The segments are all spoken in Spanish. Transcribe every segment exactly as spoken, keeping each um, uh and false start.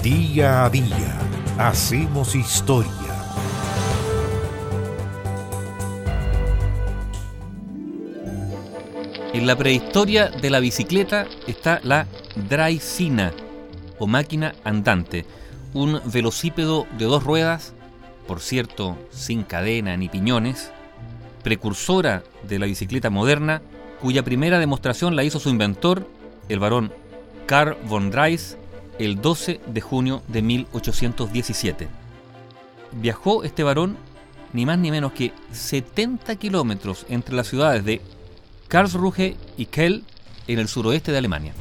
Día a día hacemos historia. En la prehistoria de la bicicleta está la draisina, o máquina andante, un velocípedo de dos ruedas, por cierto, sin cadena ni piñones, precursora de la bicicleta moderna, cuya primera demostración la hizo su inventor, el barón Carl von Drais, el doce de junio de mil ochocientos diecisiete. Viajó este varón ni más ni menos que setenta kilómetros entre las ciudades de Karlsruhe y Kehl, en el suroeste de Alemania.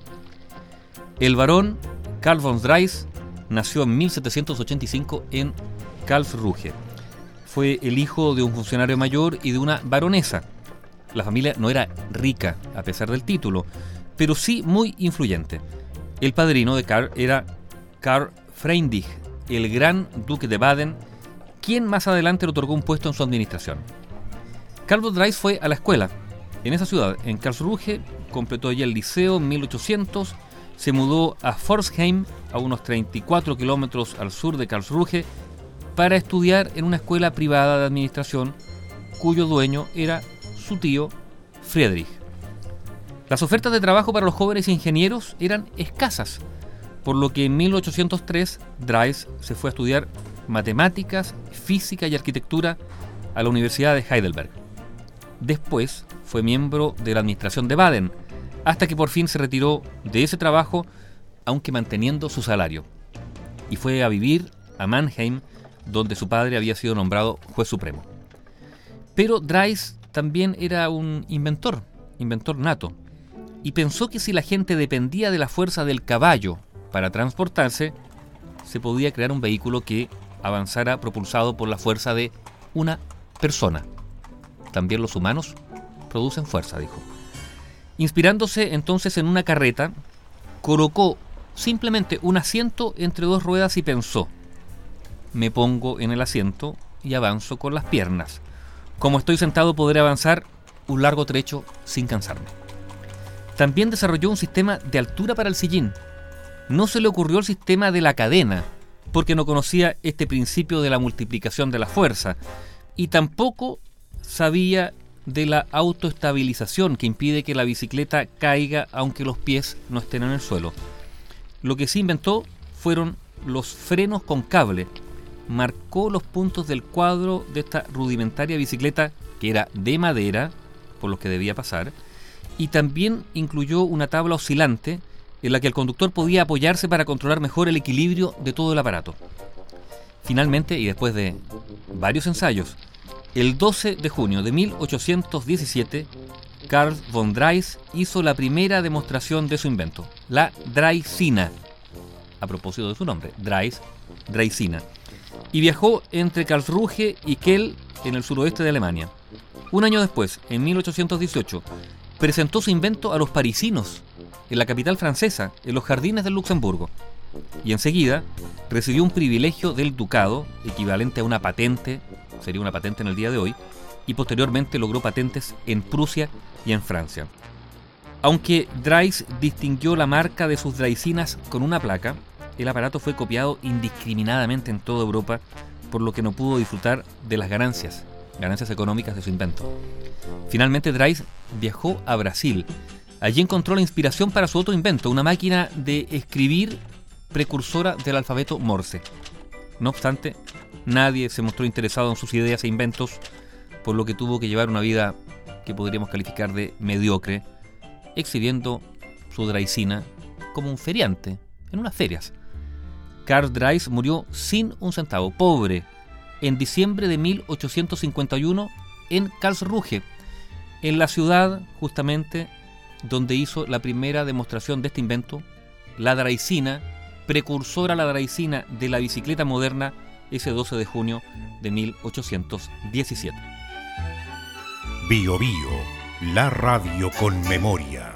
El barón Carl von Drais nació en mil setecientos ochenta y cinco en Karlsruhe. Fue el hijo de un funcionario mayor y de una baronesa. La familia no era rica, a pesar del título, pero sí muy influyente. El padrino de Karl era Karl Freundlich, el gran duque de Baden, quien más adelante le otorgó un puesto en su administración. Carl von Drais fue a la escuela en esa ciudad, en Karlsruhe, completó allí el liceo en mil ochocientos, se mudó a Pforzheim, a unos treinta y cuatro kilómetros al sur de Karlsruhe, para estudiar en una escuela privada de administración, cuyo dueño era su tío Friedrich. Las ofertas de trabajo para los jóvenes ingenieros eran escasas, por lo que en mil ochocientos tres Drais se fue a estudiar matemáticas, física y arquitectura a la Universidad de Heidelberg. Después fue miembro de la administración de Baden, hasta que por fin se retiró de ese trabajo, aunque manteniendo su salario, y fue a vivir a Mannheim, donde su padre había sido nombrado juez supremo. Pero Drais también era un inventor, inventor nato, y pensó que si la gente dependía de la fuerza del caballo para transportarse, se podía crear un vehículo que avanzara propulsado por la fuerza de una persona. También los humanos producen fuerza, dijo. Inspirándose entonces en una carreta, colocó simplemente un asiento entre dos ruedas y pensó: me pongo en el asiento y avanzo con las piernas. Como estoy sentado podré avanzar un largo trecho sin cansarme. También desarrolló un sistema de altura para el sillín. No se le ocurrió el sistema de la cadena, porque no conocía este principio de la multiplicación de la fuerza, y tampoco sabía de la autoestabilización que impide que la bicicleta caiga aunque los pies no estén en el suelo. Lo que sí inventó fueron los frenos con cable. Marcó los puntos del cuadro de esta rudimentaria bicicleta, que era de madera, por lo que debía pasar, y también incluyó una tabla oscilante en la que el conductor podía apoyarse para controlar mejor el equilibrio de todo el aparato. Finalmente, y después de varios ensayos, el doce de junio de mil ochocientos diecisiete, Carl von Drais hizo la primera demostración de su invento, la draisina, a propósito de su nombre, Drais, draisina, y viajó entre Karlsruhe y Kehl, en el suroeste de Alemania. Un año después, en mil ochocientos dieciocho, presentó su invento a los parisinos, en la capital francesa, en los jardines del Luxemburgo, y enseguida recibió un privilegio del ducado, equivalente a una patente, sería una patente en el día de hoy, y posteriormente logró patentes en Prusia y en Francia. Aunque Drais distinguió la marca de sus draisinas con una placa, el aparato fue copiado indiscriminadamente en toda Europa, por lo que no pudo disfrutar de las ganancias, ganancias económicas de su invento. Finalmente Drais viajó a Brasil. Allí encontró la inspiración para su otro invento, una máquina de escribir precursora del alfabeto Morse. No obstante, nadie se mostró interesado en sus ideas e inventos, por lo que tuvo que llevar una vida que podríamos calificar de mediocre, exhibiendo su draisina como un feriante en unas ferias. Carl Drais murió sin un centavo, pobre, en diciembre de mil ochocientos cincuenta y uno en Karlsruhe, en la ciudad justamente donde hizo la primera demostración de este invento, la draisina, precursora a la draisina de la bicicleta moderna, ese doce de junio de mil ochocientos diecisiete. Bio Bio, la radio con memoria.